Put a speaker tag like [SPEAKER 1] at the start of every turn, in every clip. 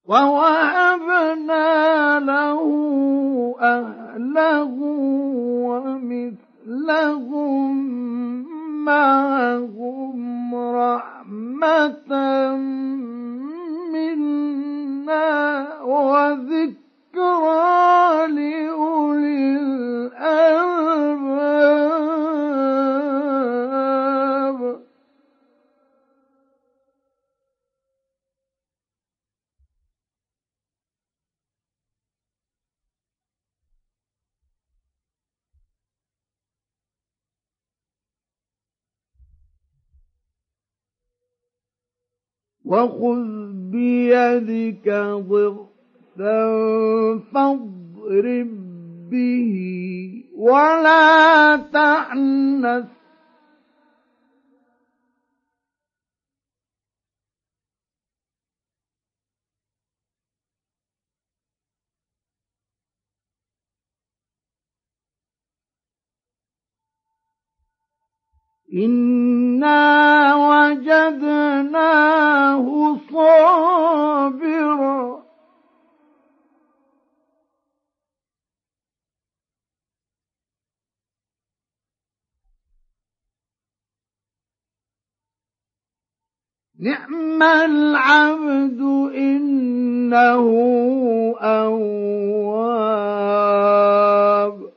[SPEAKER 1] ووهبنا له أهله ومثلهم معهم رحمة منا وذكرى لأولي الألباب. وخذ بيدك ضغثا فاضرب به ولا تحنث إنا وجدناه صابرا نعم العبد إنه أواب.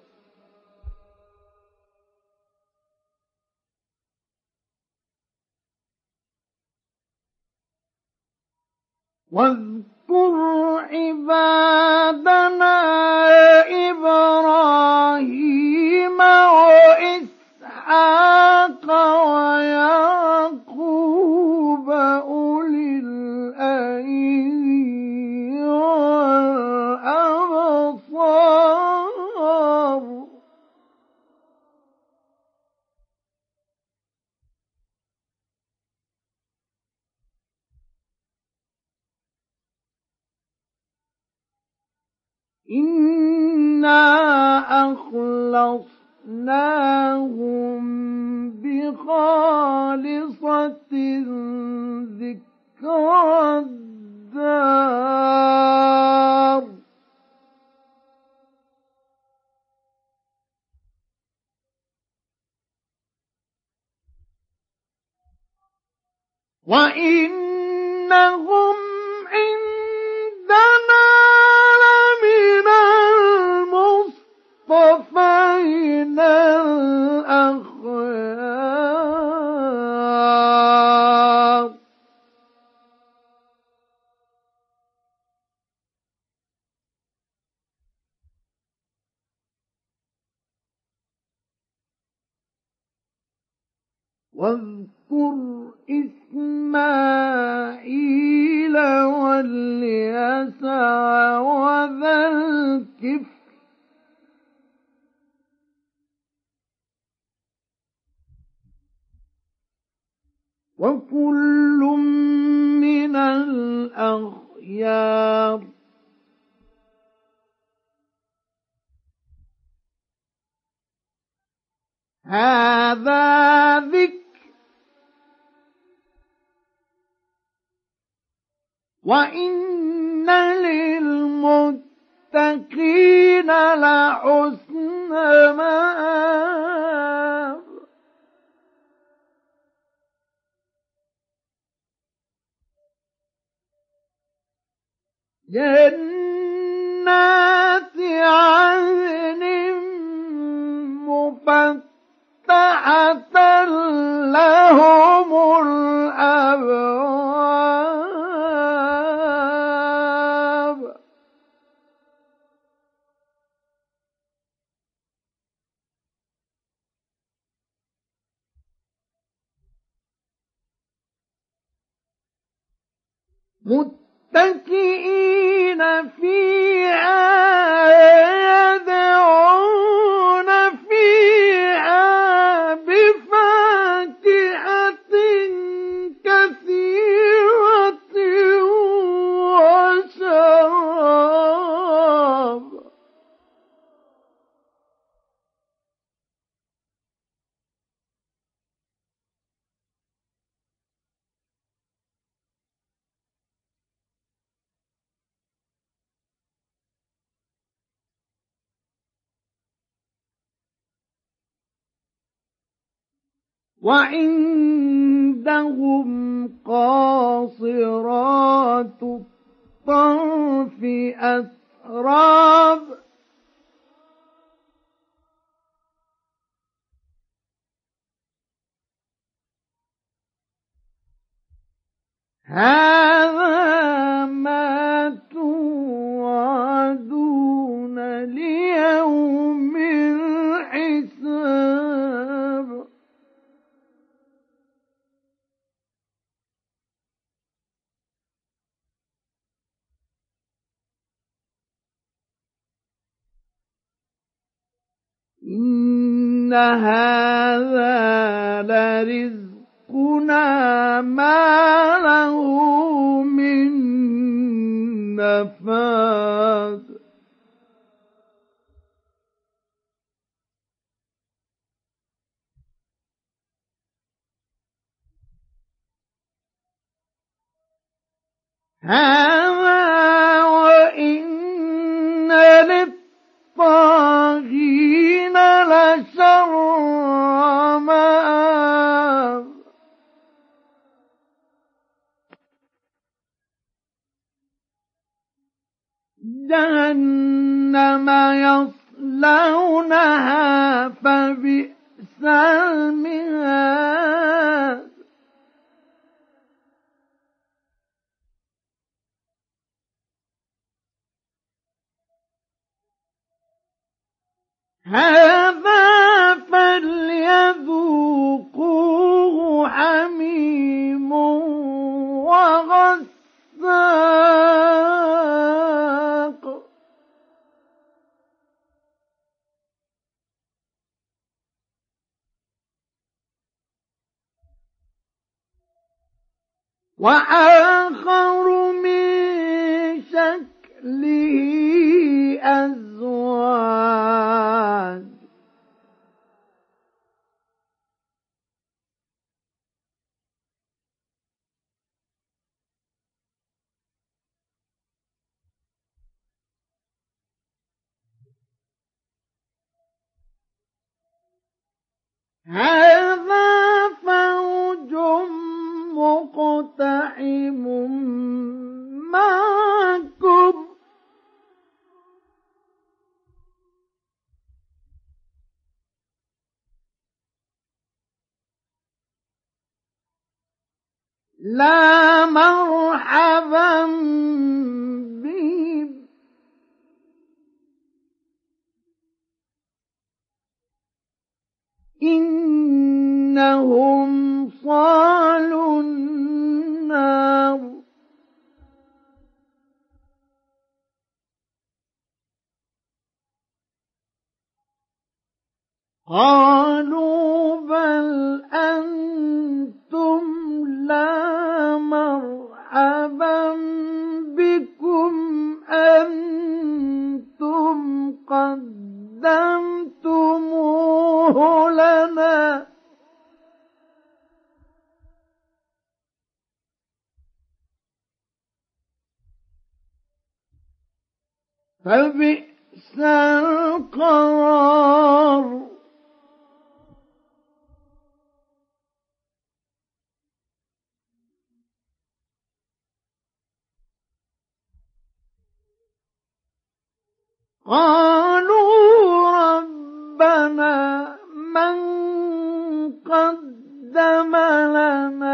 [SPEAKER 1] واذكر عبادنا إبراهيم وإسحاق ويعقوب أولي الأيدي والأبصار إنا أخلصناهم بخالصة ذكرى الدار وإنهم عندنا لمن المصطفين الأخيار. واذكر إسماعيل واليسع وذا الكفل وكل من الأخيار. هذا ذكر وإن للمتقين لحسن مآب. جنات عدن مفتحة لهم الأبواب. متكئين فيها يدعون فيها بفاكهة كثيرة وشراب. وعندهم قاصرات الطرف أتراب هذا ما توعدون ليوم الحساب إن هذا لرزقنا ما له من نفاد هذا وإن للطاغين لشر مآب جهنم يصلونها فبئس المهاد هذا فليذوقوه حميم وغساق وآخر من شكله أزواج هذا فوج مقتحم معكم لا مرحبا بهم إنهم صالوا النار قالوا بل أنتم لا مرحبا بكم أنتم قدمتموه لنا فبئس القرار قالوا ربنا من قدم لنا